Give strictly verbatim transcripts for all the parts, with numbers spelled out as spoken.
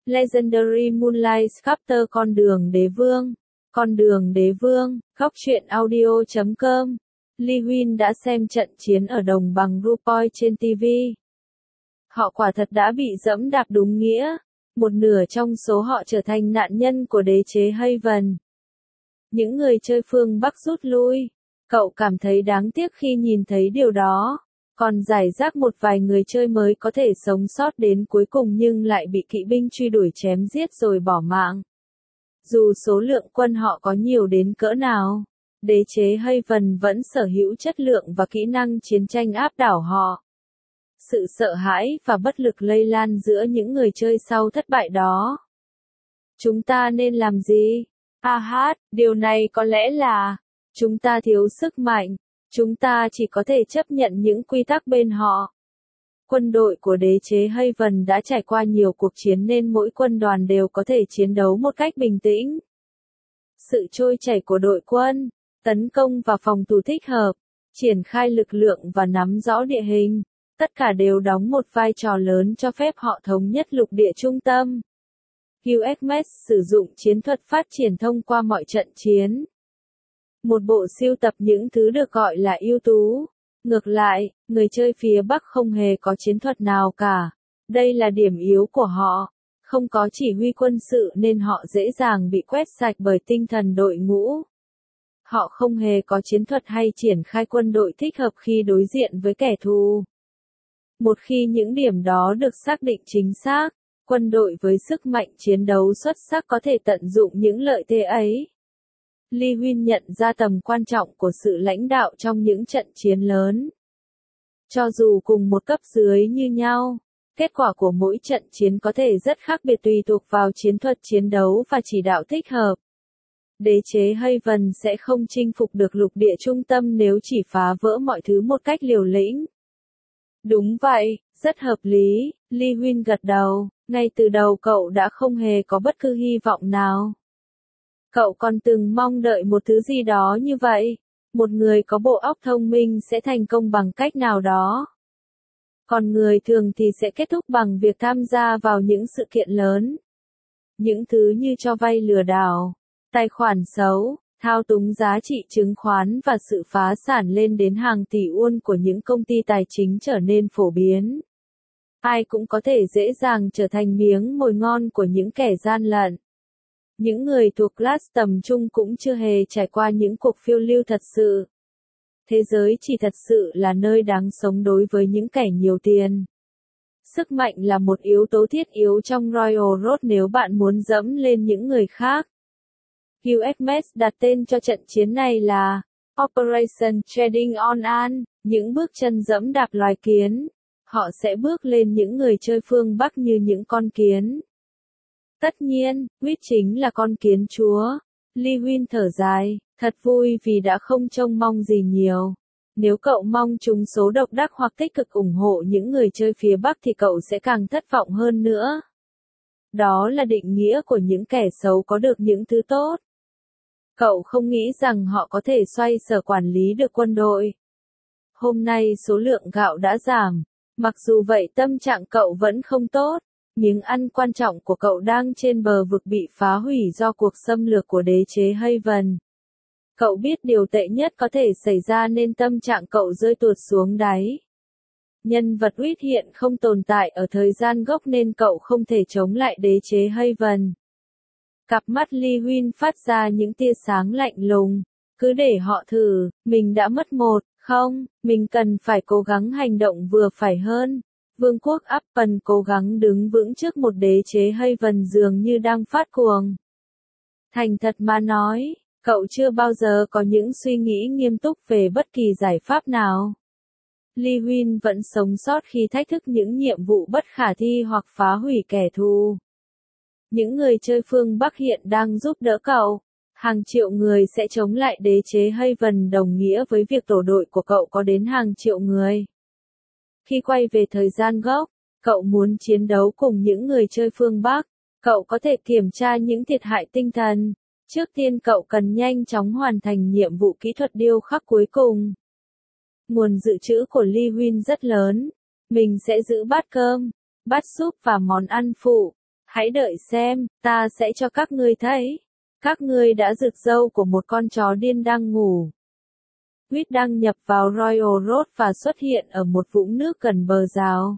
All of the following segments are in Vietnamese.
Legendary Moonlight Chapter Con đường đế vương. Con đường đế vương, góc truyện audio chấm com. Lee Huynh đã xem trận chiến ở đồng bằng RuPaul trên ti vi. Họ quả thật đã bị dẫm đạp đúng nghĩa. Một nửa trong số họ trở thành nạn nhân của đế chế Haven. Những người chơi phương Bắc rút lui. Cậu cảm thấy đáng tiếc khi nhìn thấy điều đó. Còn giải rác một vài người chơi mới có thể sống sót đến cuối cùng nhưng lại bị kỵ binh truy đuổi chém giết rồi bỏ mạng. Dù số lượng quân họ có nhiều đến cỡ nào, đế chế Haven vẫn sở hữu chất lượng và kỹ năng chiến tranh áp đảo họ. Sự sợ hãi và bất lực lây lan giữa những người chơi sau thất bại đó. Chúng ta nên làm gì? A hát, điều này có lẽ là chúng ta thiếu sức mạnh. Chúng ta chỉ có thể chấp nhận những quy tắc bên họ. Quân đội của đế chế Haven đã trải qua nhiều cuộc chiến nên mỗi quân đoàn đều có thể chiến đấu một cách bình tĩnh. Sự trôi chảy của đội quân, tấn công và phòng thủ thích hợp, triển khai lực lượng và nắm rõ địa hình, tất cả đều đóng một vai trò lớn cho phép họ thống nhất lục địa trung tâm. u ét em ét sử dụng chiến thuật phát triển thông qua mọi trận chiến. Một bộ sưu tập những thứ được gọi là ưu tú. Ngược lại, người chơi phía Bắc không hề có chiến thuật nào cả. Đây là điểm yếu của họ. Không có chỉ huy quân sự nên họ dễ dàng bị quét sạch bởi tinh thần đội ngũ. Họ không hề có chiến thuật hay triển khai quân đội thích hợp khi đối diện với kẻ thù. Một khi những điểm đó được xác định chính xác, quân đội với sức mạnh chiến đấu xuất sắc có thể tận dụng những lợi thế ấy. Lee Huynh nhận ra tầm quan trọng của sự lãnh đạo trong những trận chiến lớn. Cho dù cùng một cấp dưới như nhau, kết quả của mỗi trận chiến có thể rất khác biệt tùy thuộc vào chiến thuật chiến đấu và chỉ đạo thích hợp. Đế chế Haven sẽ không chinh phục được lục địa trung tâm nếu chỉ phá vỡ mọi thứ một cách liều lĩnh. Đúng vậy, rất hợp lý, Lee Huynh gật đầu, ngay từ đầu cậu đã không hề có bất cứ hy vọng nào. Cậu còn từng mong đợi một thứ gì đó như vậy, một người có bộ óc thông minh sẽ thành công bằng cách nào đó. Còn người thường thì sẽ kết thúc bằng việc tham gia vào những sự kiện lớn. Những thứ như cho vay lừa đảo, tài khoản xấu, thao túng giá trị chứng khoán và sự phá sản lên đến hàng tỷ won của những công ty tài chính trở nên phổ biến. Ai cũng có thể dễ dàng trở thành miếng mồi ngon của những kẻ gian lận. Những người thuộc class tầm trung cũng chưa hề trải qua những cuộc phiêu lưu thật sự. Thế giới chỉ thật sự là nơi đáng sống đối với những kẻ nhiều tiền. Sức mạnh là một yếu tố thiết yếu trong Royal Road nếu bạn muốn dẫm lên những người khác. u ét em ét đặt tên cho trận chiến này là Operation Treading on An, những bước chân dẫm đạp loài kiến. Họ sẽ bước lên những người chơi phương Bắc như những con kiến. Tất nhiên, Huyết chính là con kiến chúa. Lee Huynh thở dài, thật vui vì đã không trông mong gì nhiều. Nếu cậu mong chúng số độc đắc hoặc tích cực ủng hộ những người chơi phía Bắc thì cậu sẽ càng thất vọng hơn nữa. Đó là định nghĩa của những kẻ xấu có được những thứ tốt. Cậu không nghĩ rằng họ có thể xoay sở quản lý được quân đội. Hôm nay số lượng gạo đã giảm. Mặc dù vậy tâm trạng cậu vẫn không tốt. Miếng ăn quan trọng của cậu đang trên bờ vực bị phá hủy do cuộc xâm lược của đế chế Haven. Cậu biết điều tệ nhất có thể xảy ra nên tâm trạng cậu rơi tuột xuống đáy. Nhân vật Huyết hiện không tồn tại ở thời gian gốc nên cậu không thể chống lại đế chế Haven. Cặp mắt Lee Huynh phát ra những tia sáng lạnh lùng. Cứ để họ thử, mình đã mất một, không, mình cần phải cố gắng hành động vừa phải hơn. Vương quốc Appen cố gắng đứng vững trước một đế chế Haven dường như đang phát cuồng. Thành thật mà nói, cậu chưa bao giờ có những suy nghĩ nghiêm túc về bất kỳ giải pháp nào. Lee Huynh vẫn sống sót khi thách thức những nhiệm vụ bất khả thi hoặc phá hủy kẻ thù. Những người chơi phương Bắc hiện đang giúp đỡ cậu. Hàng triệu người sẽ chống lại đế chế Haven đồng nghĩa với việc tổ đội của cậu có đến hàng triệu người. Khi quay về thời gian gốc, cậu muốn chiến đấu cùng những người chơi phương Bắc. Cậu có thể kiểm tra những thiệt hại tinh thần. Trước tiên cậu cần nhanh chóng hoàn thành nhiệm vụ kỹ thuật điêu khắc cuối cùng. Nguồn dự trữ của Lee Huynh rất lớn. Mình sẽ giữ bát cơm, bát súp và món ăn phụ. Hãy đợi xem, ta sẽ cho các ngươi thấy. Các ngươi đã rực râu của một con chó điên đang ngủ. Quýt đăng nhập vào Royal Road và xuất hiện ở một vũng nước gần bờ rào.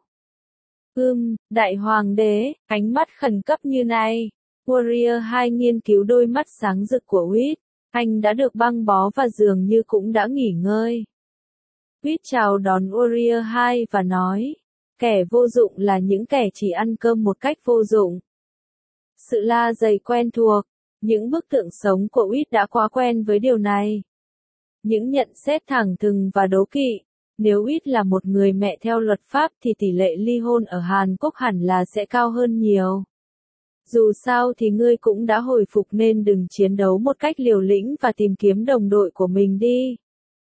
Ừm, đại hoàng đế, ánh mắt khẩn cấp như này. Warrior hai nghiên cứu đôi mắt sáng rực của Quýt. Anh đã được băng bó và dường như cũng đã nghỉ ngơi. Quýt chào đón Warrior hai và nói, kẻ vô dụng là những kẻ chỉ ăn cơm một cách vô dụng. Sự la dày quen thuộc, những bức tượng sống của Quýt đã quá quen với điều này. Những nhận xét thẳng thừng và đố kỵ, nếu Quýt là một người mẹ theo luật pháp thì tỷ lệ ly hôn ở Hàn Quốc hẳn là sẽ cao hơn nhiều. Dù sao thì ngươi cũng đã hồi phục nên đừng chiến đấu một cách liều lĩnh và tìm kiếm đồng đội của mình đi.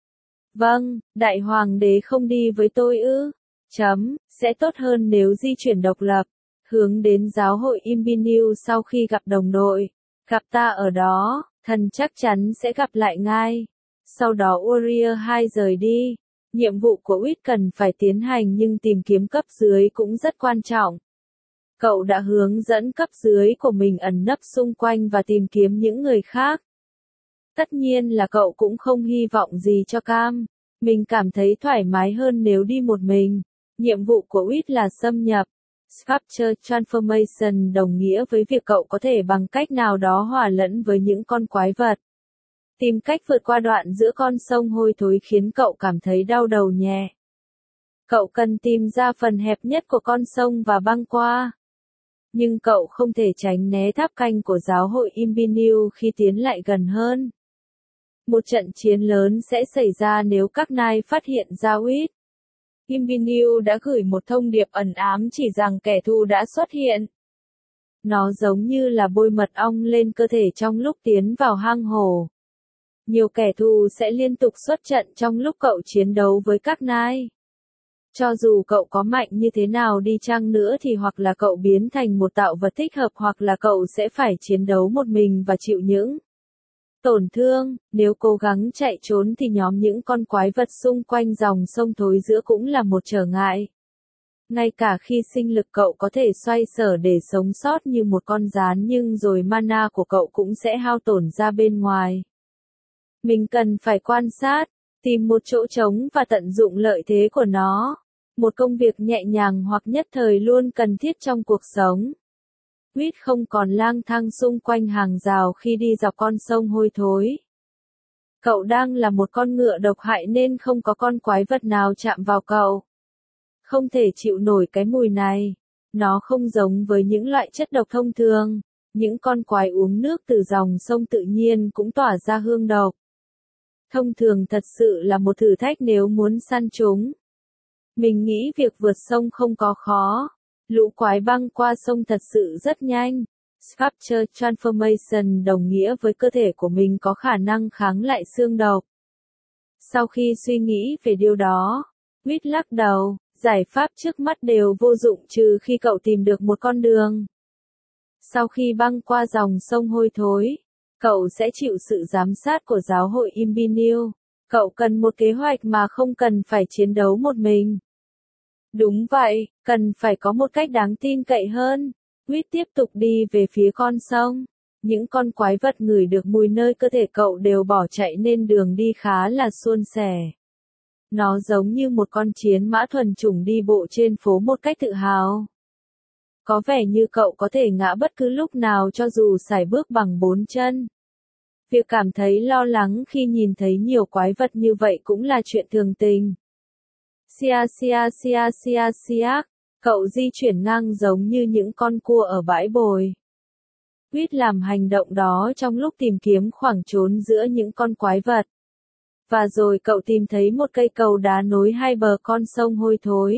Vâng, đại hoàng đế không đi với tôi ư? Chấm, sẽ tốt hơn nếu di chuyển độc lập, hướng đến giáo hội Imbinu sau khi gặp đồng đội. Gặp ta ở đó, thần chắc chắn sẽ gặp lại ngay. Sau đó Warrior hai rời đi. Nhiệm vụ của Quýt cần phải tiến hành nhưng tìm kiếm cấp dưới cũng rất quan trọng. Cậu đã hướng dẫn cấp dưới của mình ẩn nấp xung quanh và tìm kiếm những người khác. Tất nhiên là cậu cũng không hy vọng gì cho Cam. Mình cảm thấy thoải mái hơn nếu đi một mình. Nhiệm vụ của Quýt là xâm nhập. Sculpture Transformation đồng nghĩa với việc cậu có thể bằng cách nào đó hòa lẫn với những con quái vật. Tìm cách vượt qua đoạn giữa con sông hôi thối khiến cậu cảm thấy đau đầu nhẹ. Cậu cần tìm ra phần hẹp nhất của con sông và băng qua. Nhưng cậu không thể tránh né tháp canh của giáo hội Imbinu khi tiến lại gần hơn. Một trận chiến lớn sẽ xảy ra nếu các nai phát hiện ra Quýt. Imbinu đã gửi một thông điệp ẩn ám chỉ rằng kẻ thù đã xuất hiện. Nó giống như là bôi mật ong lên cơ thể trong lúc tiến vào hang hổ. Nhiều kẻ thù sẽ liên tục xuất trận trong lúc cậu chiến đấu với các nai. Cho dù cậu có mạnh như thế nào đi chăng nữa thì hoặc là cậu biến thành một tạo vật thích hợp hoặc là cậu sẽ phải chiến đấu một mình và chịu những tổn thương. Nếu cố gắng chạy trốn thì nhóm những con quái vật xung quanh dòng sông thối giữa cũng là một trở ngại. Ngay cả khi sinh lực cậu có thể xoay sở để sống sót như một con gián nhưng rồi mana của cậu cũng sẽ hao tổn ra bên ngoài. Mình cần phải quan sát, tìm một chỗ trống và tận dụng lợi thế của nó. Một công việc nhẹ nhàng hoặc nhất thời luôn cần thiết trong cuộc sống. Quýt không còn lang thang xung quanh hàng rào khi đi dọc con sông hôi thối. Cậu đang là một con ngựa độc hại nên không có con quái vật nào chạm vào cậu. Không thể chịu nổi cái mùi này. Nó không giống với những loại chất độc thông thường. Những con quái uống nước từ dòng sông tự nhiên cũng tỏa ra hương độc. Thông thường thật sự là một thử thách nếu muốn săn chúng. Mình nghĩ việc vượt sông không có khó. Lũ quái băng qua sông thật sự rất nhanh. Sculpture Transformation đồng nghĩa với cơ thể của mình có khả năng kháng lại xương độc. Sau khi suy nghĩ về điều đó, Quýt lắc đầu, giải pháp trước mắt đều vô dụng trừ khi cậu tìm được một con đường. Sau khi băng qua dòng sông hôi thối, cậu sẽ chịu sự giám sát của giáo hội Imbinu. Cậu cần một kế hoạch mà không cần phải chiến đấu một mình. Đúng vậy, cần phải có một cách đáng tin cậy hơn. Quýt tiếp tục đi về phía con sông. Những con quái vật ngửi được mùi nơi cơ thể cậu đều bỏ chạy nên đường đi khá là suôn sẻ. Nó giống như một con chiến mã thuần chủng đi bộ trên phố một cách tự hào. Có vẻ như cậu có thể ngã bất cứ lúc nào cho dù sải bước bằng bốn chân. Việc cảm thấy lo lắng khi nhìn thấy nhiều quái vật như vậy cũng là chuyện thường tình. Sia sia sia sia sia, cậu di chuyển ngang giống như những con cua ở bãi bồi. Quýt làm hành động đó trong lúc tìm kiếm khoảng trốn giữa những con quái vật. Và rồi cậu tìm thấy một cây cầu đá nối hai bờ con sông hôi thối.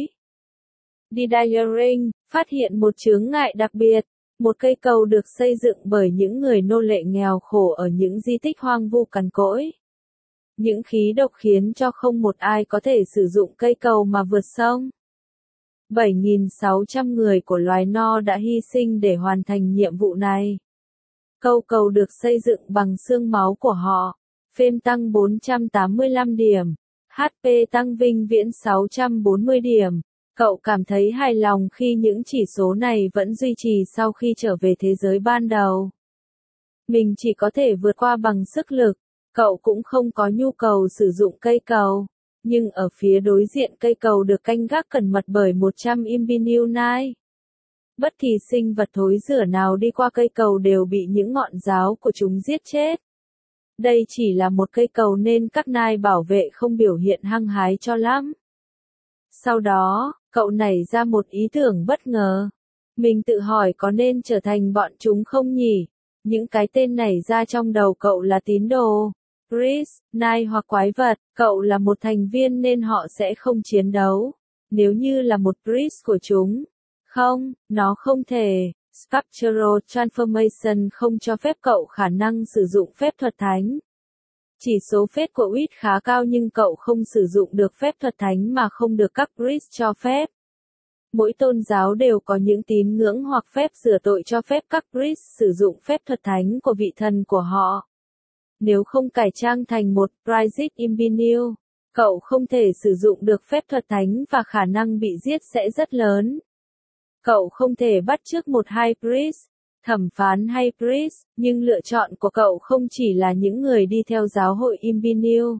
Didaring, phát hiện một chướng ngại đặc biệt, một cây cầu được xây dựng bởi những người nô lệ nghèo khổ ở những di tích hoang vu cằn cỗi. Những khí độc khiến cho không một ai có thể sử dụng cây cầu mà vượt sông. bảy nghìn sáu trăm người của loài No đã hy sinh để hoàn thành nhiệm vụ này. Câu cầu được xây dựng bằng xương máu của họ. Phêm tăng bốn trăm tám mươi lăm điểm. hát pê tăng vĩnh viễn sáu trăm bốn mươi điểm. Cậu cảm thấy hài lòng khi những chỉ số này vẫn duy trì sau khi trở về thế giới ban đầu. Mình chỉ có thể vượt qua bằng sức lực, cậu cũng không có nhu cầu sử dụng cây cầu. Nhưng ở phía đối diện cây cầu được canh gác cẩn mật bởi một trăm Imbinewnai. Bất kỳ sinh vật thối rữa nào đi qua cây cầu đều bị những ngọn giáo của chúng giết chết. Đây chỉ là một cây cầu nên các nai bảo vệ không biểu hiện hăng hái cho lắm. Sau đó, cậu nảy ra một ý tưởng bất ngờ. Mình tự hỏi có nên trở thành bọn chúng không nhỉ? Những cái tên nảy ra trong đầu cậu là tín đồ, priest, nai hoặc quái vật. Cậu là một thành viên nên họ sẽ không chiến đấu. Nếu như là một priest của chúng. Không, nó không thể. Sculptural Transformation không cho phép cậu khả năng sử dụng phép thuật thánh. Chỉ số phép của Wit khá cao nhưng cậu không sử dụng được phép thuật thánh mà không được các priest cho phép. Mỗi tôn giáo đều có những tín ngưỡng hoặc phép rửa tội cho phép các priest sử dụng phép thuật thánh của vị thần của họ. Nếu không cải trang thành một Prized Imbinew, cậu không thể sử dụng được phép thuật thánh và khả năng bị giết sẽ rất lớn. Cậu không thể bắt chước một high priest, thẩm phán hay priest, nhưng lựa chọn của cậu không chỉ là những người đi theo giáo hội Imbinew.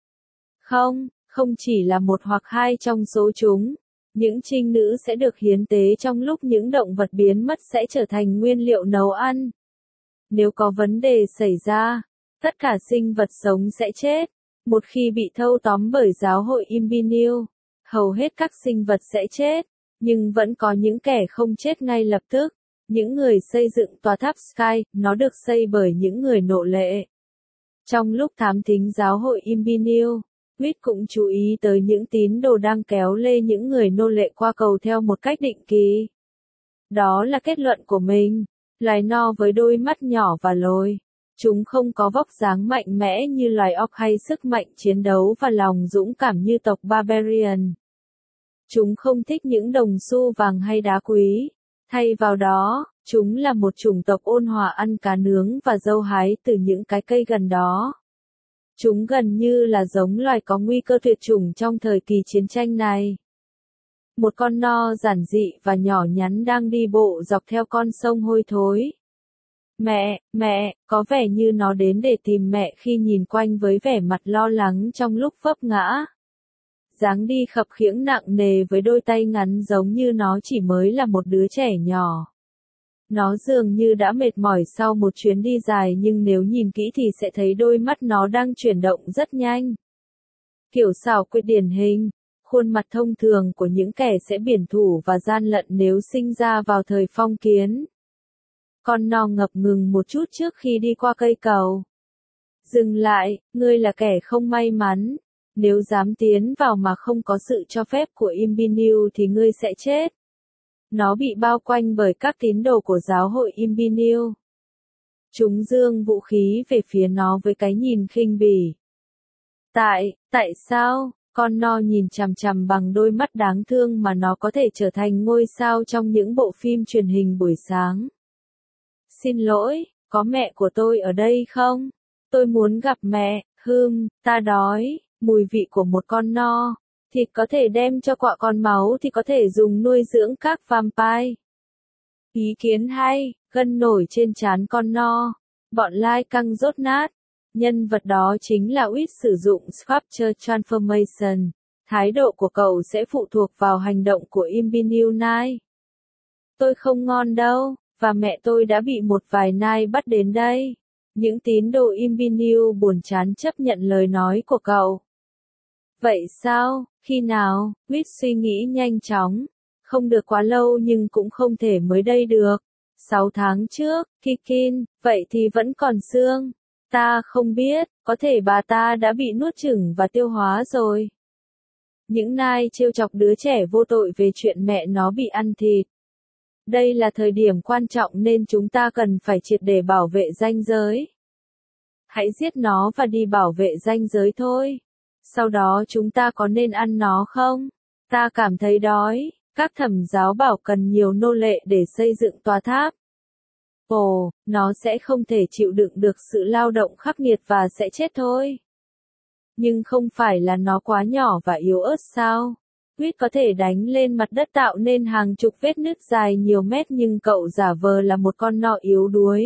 Không, không chỉ là một hoặc hai trong số chúng. Những trinh nữ sẽ được hiến tế trong lúc những động vật biến mất sẽ trở thành nguyên liệu nấu ăn. Nếu có vấn đề xảy ra, tất cả sinh vật sống sẽ chết. Một khi bị thâu tóm bởi giáo hội Imbinew, hầu hết các sinh vật sẽ chết. Nhưng vẫn có những kẻ không chết ngay lập tức. Những người xây dựng tòa tháp Sky, nó được xây bởi những người nô lệ. Trong lúc thám thính giáo hội Imbinew, Wit cũng chú ý tới những tín đồ đang kéo lê những người nô lệ qua cầu theo một cách định kỳ. Đó là kết luận của mình. Loài no với đôi mắt nhỏ và lồi. Chúng không có vóc dáng mạnh mẽ như loài orc hay sức mạnh chiến đấu và lòng dũng cảm như tộc Barbarian. Chúng không thích những đồng xu vàng hay đá quý. Thay vào đó, chúng là một chủng tộc ôn hòa ăn cá nướng và dâu hái từ những cái cây gần đó. Chúng gần như là giống loài có nguy cơ tuyệt chủng trong thời kỳ chiến tranh này. Một con no giản dị và nhỏ nhắn đang đi bộ dọc theo con sông hôi thối. Mẹ, mẹ, có vẻ như nó đến để tìm mẹ khi nhìn quanh với vẻ mặt lo lắng trong lúc vấp ngã. Dáng đi khập khiễng nặng nề với đôi tay ngắn giống như nó chỉ mới là một đứa trẻ nhỏ. Nó dường như đã mệt mỏi sau một chuyến đi dài nhưng nếu nhìn kỹ thì sẽ thấy đôi mắt nó đang chuyển động rất nhanh. Kiểu xảo quyệt điển hình, khuôn mặt thông thường của những kẻ sẽ biển thủ và gian lận nếu sinh ra vào thời phong kiến. Con no ngập ngừng một chút trước khi đi qua cây cầu. Dừng lại, ngươi là kẻ không may mắn. Nếu dám tiến vào mà không có sự cho phép của Imbinew thì ngươi sẽ chết. Nó bị bao quanh bởi các tín đồ của giáo hội Imbinew. Chúng giương vũ khí về phía nó với cái nhìn khinh bỉ. Tại, tại sao? Con no nhìn chằm chằm bằng đôi mắt đáng thương mà nó có thể trở thành ngôi sao trong những bộ phim truyền hình buổi sáng. Xin lỗi, có mẹ của tôi ở đây không? Tôi muốn gặp mẹ, hừm, ta đói. Mùi vị của một con no. Thịt có thể đem cho quạ, con máu thì có thể dùng nuôi dưỡng các vampire. Ý kiến hay, gân nổi trên trán con no. Bọn lai căng rốt nát. Nhân vật đó chính là Wit sử dụng Sculpture Transformation. Thái độ của cậu sẽ phụ thuộc vào hành động của Imbinewnai. Tôi không ngon đâu, và mẹ tôi đã bị một vài nai bắt đến đây. Những tín đồ Imbinew buồn chán chấp nhận lời nói của cậu. Vậy sao, khi nào? Wit suy nghĩ nhanh chóng. Không được quá lâu nhưng cũng không thể mới đây được. Sáu tháng trước, Kikin, vậy thì vẫn còn xương. Ta không biết, có thể bà ta đã bị nuốt chửng và tiêu hóa rồi. Những nai trêu chọc đứa trẻ vô tội về chuyện mẹ nó bị ăn thịt. Đây là thời điểm quan trọng nên chúng ta cần phải triệt để bảo vệ ranh giới. Hãy giết nó và đi bảo vệ ranh giới thôi. Sau đó chúng ta có nên ăn nó không? Ta cảm thấy đói. Các thẩm giáo bảo cần nhiều nô lệ để xây dựng tòa tháp. Ồ, nó sẽ không thể chịu đựng được sự lao động khắc nghiệt và sẽ chết thôi. Nhưng không phải là nó quá nhỏ và yếu ớt sao? Quýt có thể đánh lên mặt đất tạo nên hàng chục vết nứt dài nhiều mét nhưng cậu giả vờ là một con nọ yếu đuối.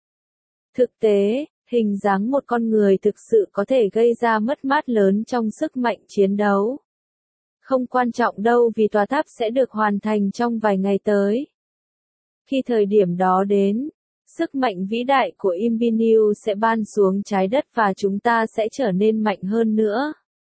Thực tế, hình dáng một con người thực sự có thể gây ra mất mát lớn trong sức mạnh chiến đấu. Không quan trọng đâu vì tòa tháp sẽ được hoàn thành trong vài ngày tới. Khi thời điểm đó đến, sức mạnh vĩ đại của Imbiniu sẽ ban xuống trái đất và chúng ta sẽ trở nên mạnh hơn nữa.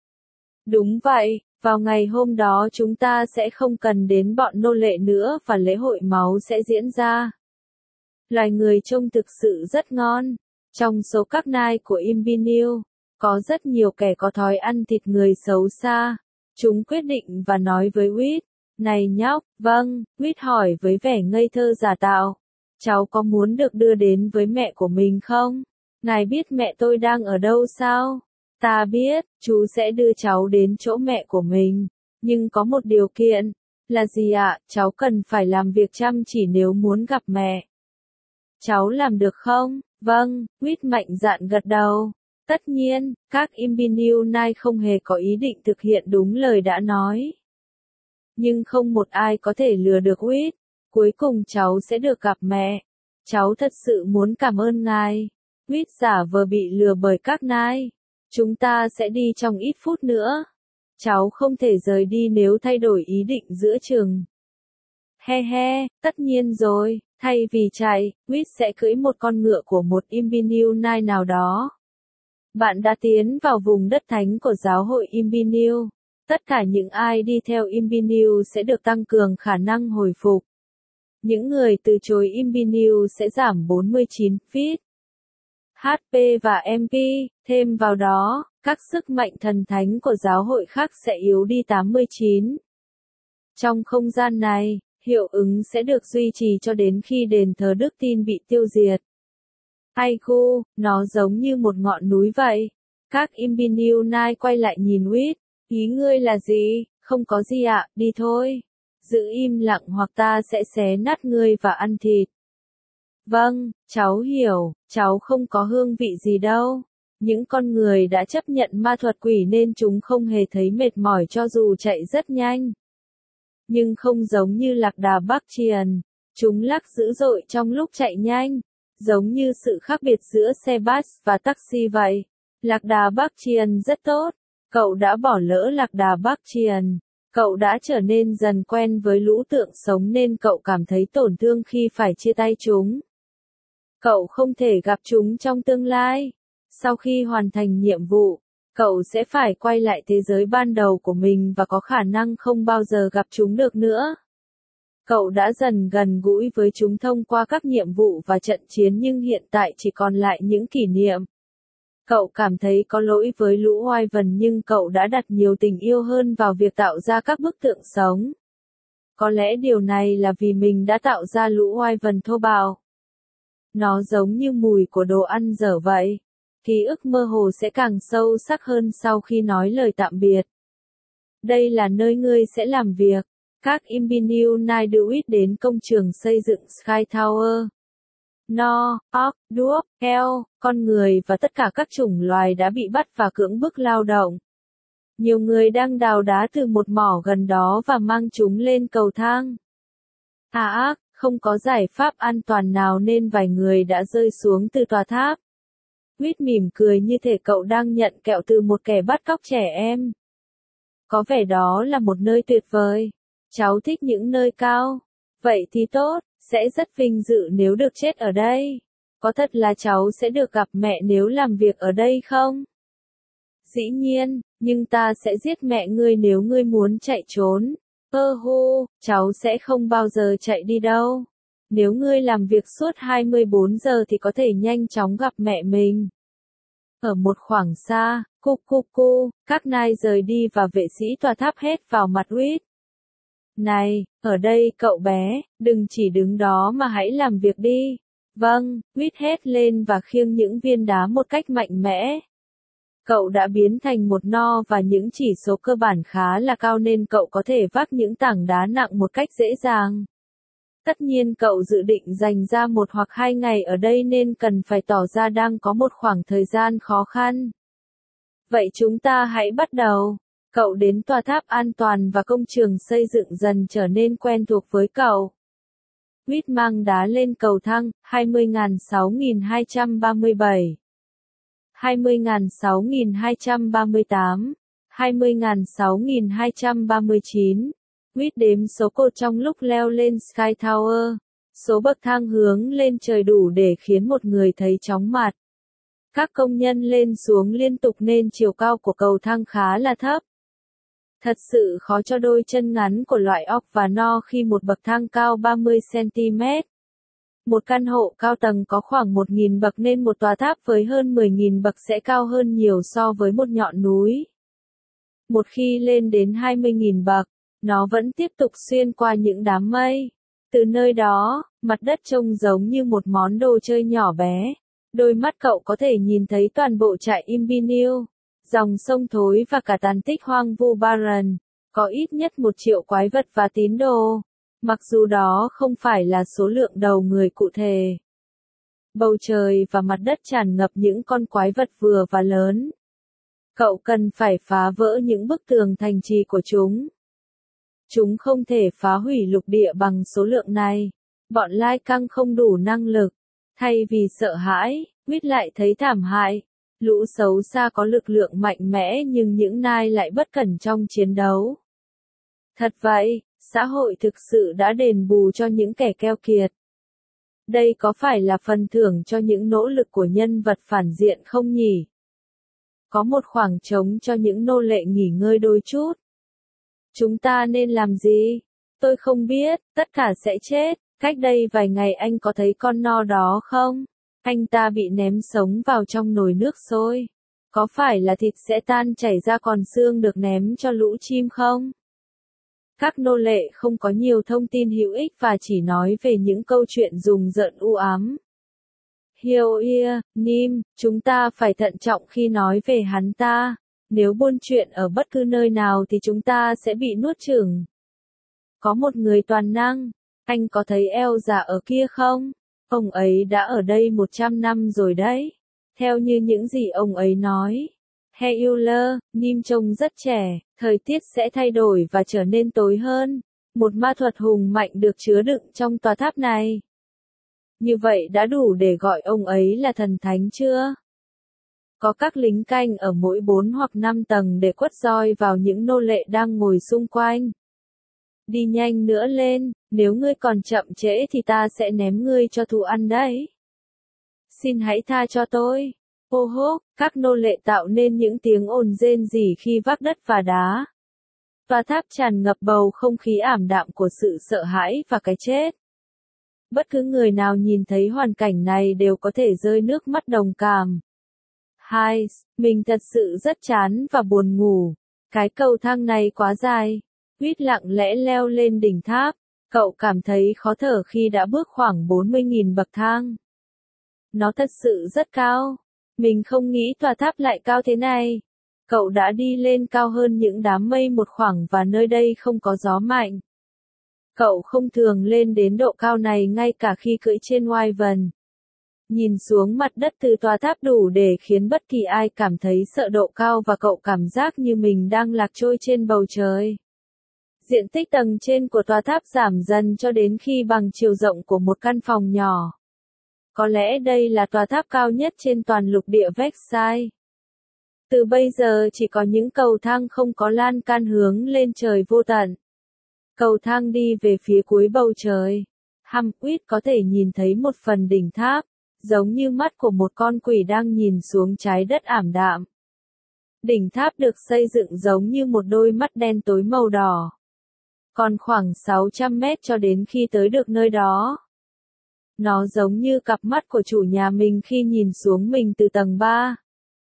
Đúng vậy, vào ngày hôm đó chúng ta sẽ không cần đến bọn nô lệ nữa và lễ hội máu sẽ diễn ra. Loài người trông thực sự rất ngon. Trong số các nai của Imbiniu, có rất nhiều kẻ có thói ăn thịt người xấu xa. Chúng quyết định và nói với Quýt, này nhóc, vâng, Quýt hỏi với vẻ ngây thơ giả tạo. Cháu có muốn được đưa đến với mẹ của mình không? Ngài biết mẹ tôi đang ở đâu sao? Ta biết, chú sẽ đưa cháu đến chỗ mẹ của mình. Nhưng có một điều kiện. Là gì ạ? Cháu cần phải làm việc chăm chỉ nếu muốn gặp mẹ. Cháu làm được không? Vâng, Quýt mạnh dạn gật đầu. Tất nhiên, các Imbiniu Nai không hề có ý định thực hiện đúng lời đã nói. Nhưng không một ai có thể lừa được Quýt. Cuối cùng cháu sẽ được gặp mẹ. Cháu thật sự muốn cảm ơn ngài. Quýt giả vờ bị lừa bởi các nai. Chúng ta sẽ đi trong ít phút nữa. Cháu không thể rời đi nếu thay đổi ý định giữa chừng. He he, tất nhiên rồi, thay vì chạy, Quýt sẽ cưỡi một con ngựa của một Imbiniu Nai nào đó. Bạn đã tiến vào vùng đất thánh của giáo hội Imbiniu. Tất cả những ai đi theo Imbiniu sẽ được tăng cường khả năng hồi phục. Những người từ chối Imbiniu sẽ giảm bốn mươi chín feet. hát pê và em pê, thêm vào đó, các sức mạnh thần thánh của giáo hội khác sẽ yếu đi tám mươi chín. Trong không gian này, hiệu ứng sẽ được duy trì cho đến khi đền thờ Đức Tin bị tiêu diệt. Aigu, nó giống như một ngọn núi vậy. Các Imbiniu Nai quay lại nhìn Quýt. Ý ngươi là gì? Không có gì ạ, đi thôi. Giữ im lặng hoặc ta sẽ xé nát ngươi và ăn thịt. Vâng, cháu hiểu, cháu không có hương vị gì đâu. Những con người đã chấp nhận ma thuật quỷ nên chúng không hề thấy mệt mỏi cho dù chạy rất nhanh. Nhưng không giống như lạc đà Bakchian, chúng lắc dữ dội trong lúc chạy nhanh, giống như sự khác biệt giữa xe bus và taxi vậy. Lạc đà Bakchian rất tốt, cậu đã bỏ lỡ lạc đà Bakchian. Cậu đã trở nên dần quen với lũ tượng sống nên cậu cảm thấy tổn thương khi phải chia tay chúng. Cậu không thể gặp chúng trong tương lai. Sau khi hoàn thành nhiệm vụ, cậu sẽ phải quay lại thế giới ban đầu của mình và có khả năng không bao giờ gặp chúng được nữa. Cậu đã dần gần gũi với chúng thông qua các nhiệm vụ và trận chiến nhưng hiện tại chỉ còn lại những kỷ niệm. Cậu cảm thấy có lỗi với lũ Wyvern nhưng cậu đã đặt nhiều tình yêu hơn vào việc tạo ra các bức tượng sống. Có lẽ điều này là vì mình đã tạo ra lũ Wyvern thô bạo. Nó giống như mùi của đồ ăn dở vậy. Ký ức mơ hồ sẽ càng sâu sắc hơn sau khi nói lời tạm biệt. Đây là nơi ngươi sẽ làm việc. Các Imbiniu Nai đưa Quýt đến công trường xây dựng Sky Tower. No, Orc, Dwarf, Elf, con người và tất cả các chủng loài đã bị bắt và cưỡng bức lao động. Nhiều người đang đào đá từ một mỏ gần đó và mang chúng lên cầu thang. À ác, không có giải pháp an toàn nào nên vài người đã rơi xuống từ tòa tháp. Quýt mỉm cười như thể cậu đang nhận kẹo từ một kẻ bắt cóc trẻ em. Có vẻ đó là một nơi tuyệt vời. Cháu thích những nơi cao. Vậy thì tốt, sẽ rất vinh dự nếu được chết ở đây. Có thật là cháu sẽ được gặp mẹ nếu làm việc ở đây không? Dĩ nhiên, nhưng ta sẽ giết mẹ ngươi nếu ngươi muốn chạy trốn. Ơ hô, cháu sẽ không bao giờ chạy đi đâu. Nếu ngươi làm việc suốt hai mươi bốn giờ thì có thể nhanh chóng gặp mẹ mình. Ở một khoảng xa, cu cu cu, các nai rời đi và vệ sĩ tòa tháp hét vào mặt Quýt. Này, ở đây cậu bé, đừng chỉ đứng đó mà hãy làm việc đi. Vâng, Quýt hét lên và khiêng những viên đá một cách mạnh mẽ. Cậu đã biến thành một no và những chỉ số cơ bản khá là cao nên cậu có thể vác những tảng đá nặng một cách dễ dàng. Tất nhiên cậu dự định dành ra một hoặc hai ngày ở đây nên cần phải tỏ ra đang có một khoảng thời gian khó khăn. Vậy chúng ta hãy bắt đầu. Cậu đến tòa tháp an toàn và công trường xây dựng dần trở nên quen thuộc với cậu. Quýt mang đá lên cầu thang, hai mươi nghìn sáu nghìn hai trăm ba mươi bảy, hai mươi nghìn sáu nghìn hai trăm ba mươi tám, hai mươi nghìn sáu nghìn hai trăm ba mươi chín. Quýt đếm số cột trong lúc leo lên Sky Tower. Số bậc thang hướng lên trời đủ để khiến một người thấy chóng mặt. Các công nhân lên xuống liên tục nên chiều cao của cầu thang khá là thấp. Thật sự khó cho đôi chân ngắn của loại óc và no khi một bậc thang cao ba mươi xăng-ti-mét. Một căn hộ cao tầng có khoảng một nghìn bậc nên một tòa tháp với hơn mười nghìn bậc sẽ cao hơn nhiều so với một ngọn núi. Một khi lên đến hai mươi nghìn bậc, nó vẫn tiếp tục xuyên qua những đám mây. Từ nơi đó, mặt đất trông giống như một món đồ chơi nhỏ bé. Đôi mắt cậu có thể nhìn thấy toàn bộ trại Imperial, dòng sông thối và cả tàn tích hoang vu Barren. Có ít nhất một triệu quái vật và tín đồ. Mặc dù đó không phải là số lượng đầu người cụ thể. Bầu trời và mặt đất tràn ngập những con quái vật vừa và lớn. Cậu cần phải phá vỡ những bức tường thành trì của chúng. Chúng không thể phá hủy lục địa bằng số lượng này. Bọn lai căng không đủ năng lực. Thay vì sợ hãi, Quýt lại thấy thảm hại. Lũ xấu xa có lực lượng mạnh mẽ nhưng những nai lại bất cẩn trong chiến đấu. Thật vậy, xã hội thực sự đã đền bù cho những kẻ keo kiệt. Đây có phải là phần thưởng cho những nỗ lực của nhân vật phản diện không nhỉ? Có một khoảng trống cho những nô lệ nghỉ ngơi đôi chút. Chúng ta nên làm gì? Tôi không biết, tất cả sẽ chết. Cách đây vài ngày anh có thấy con no đó không? Anh ta bị ném sống vào trong nồi nước sôi. Có phải là thịt sẽ tan chảy ra còn xương được ném cho lũ chim không? Các nô lệ không có nhiều thông tin hữu ích và chỉ nói về những câu chuyện rùng rợn u ám. Hioia, Nim, chúng ta phải thận trọng khi nói về hắn ta. Nếu buôn chuyện ở bất cứ nơi nào thì chúng ta sẽ bị nuốt chửng. Có một người toàn năng. Anh có thấy eo già ở kia không? Ông ấy đã ở đây một trăm năm rồi đấy. Theo như những gì ông ấy nói. Heuler, Nim trông rất trẻ, thời tiết sẽ thay đổi và trở nên tối hơn. Một ma thuật hùng mạnh được chứa đựng trong tòa tháp này. Như vậy đã đủ để gọi ông ấy là thần thánh chưa? Có các lính canh ở mỗi bốn hoặc năm tầng để quất roi vào những nô lệ đang ngồi xung quanh. Đi nhanh nữa lên, nếu ngươi còn chậm trễ thì ta sẽ ném ngươi cho thú ăn đấy. Xin hãy tha cho tôi. Hô hô, các nô lệ tạo nên những tiếng ồn rên rỉ khi vác đất và đá. Tòa tháp tràn ngập bầu không khí ảm đạm của sự sợ hãi và cái chết. Bất cứ người nào nhìn thấy hoàn cảnh này đều có thể rơi nước mắt đồng cảm. Hai, mình thật sự rất chán và buồn ngủ. Cái cầu thang này quá dài. Quýt lặng lẽ leo lên đỉnh tháp. Cậu cảm thấy khó thở khi đã bước khoảng bốn mươi nghìn bậc thang. Nó thật sự rất cao. Mình không nghĩ tòa tháp lại cao thế này. Cậu đã đi lên cao hơn những đám mây một khoảng và nơi đây không có gió mạnh. Cậu không thường lên đến độ cao này ngay cả khi cưỡi trên Wyvern. Nhìn xuống mặt đất từ tòa tháp đủ để khiến bất kỳ ai cảm thấy sợ độ cao và cậu cảm giác như mình đang lạc trôi trên bầu trời. Diện tích tầng trên của tòa tháp giảm dần cho đến khi bằng chiều rộng của một căn phòng nhỏ. Có lẽ đây là tòa tháp cao nhất trên toàn lục địa Vexai. Từ bây giờ chỉ có những cầu thang không có lan can hướng lên trời vô tận. Cầu thang đi về phía cuối bầu trời. Humquit có thể nhìn thấy một phần đỉnh tháp, giống như mắt của một con quỷ đang nhìn xuống trái đất ảm đạm. Đỉnh tháp được xây dựng giống như một đôi mắt đen tối màu đỏ. Còn khoảng sáu trăm mét cho đến khi tới được nơi đó. Nó giống như cặp mắt của chủ nhà mình khi nhìn xuống mình từ tầng ba.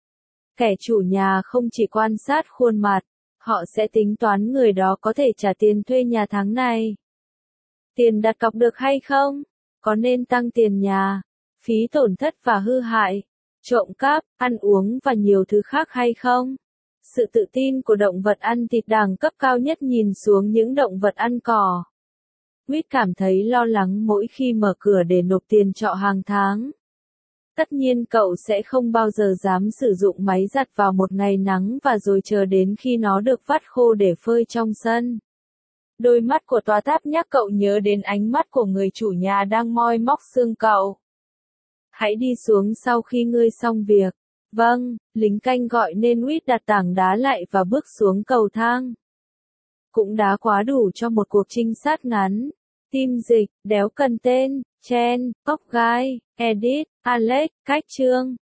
Kẻ chủ nhà không chỉ quan sát khuôn mặt, họ sẽ tính toán người đó có thể trả tiền thuê nhà tháng này. Tiền đặt cọc được hay không? Có nên tăng tiền nhà, phí tổn thất và hư hại, trộm cắp, ăn uống và nhiều thứ khác hay không? Sự tự tin của động vật ăn thịt đẳng cấp cao nhất nhìn xuống những động vật ăn cỏ. Quýt cảm thấy lo lắng mỗi khi mở cửa để nộp tiền trọ hàng tháng. Tất nhiên cậu sẽ không bao giờ dám sử dụng máy giặt vào một ngày nắng và rồi chờ đến khi nó được vắt khô để phơi trong sân. Đôi mắt của Tòa Tháp nhắc cậu nhớ đến ánh mắt của người chủ nhà đang moi móc xương cậu. Hãy đi xuống sau khi ngươi xong việc. Vâng, lính canh gọi nên Huýt đặt tảng đá lại và bước xuống cầu thang. Cũng đã quá đủ cho một cuộc trinh sát ngắn. Tim dịch, đéo cần tên, Chen, Cóc Gai, Edit, Alex, Cách Trương.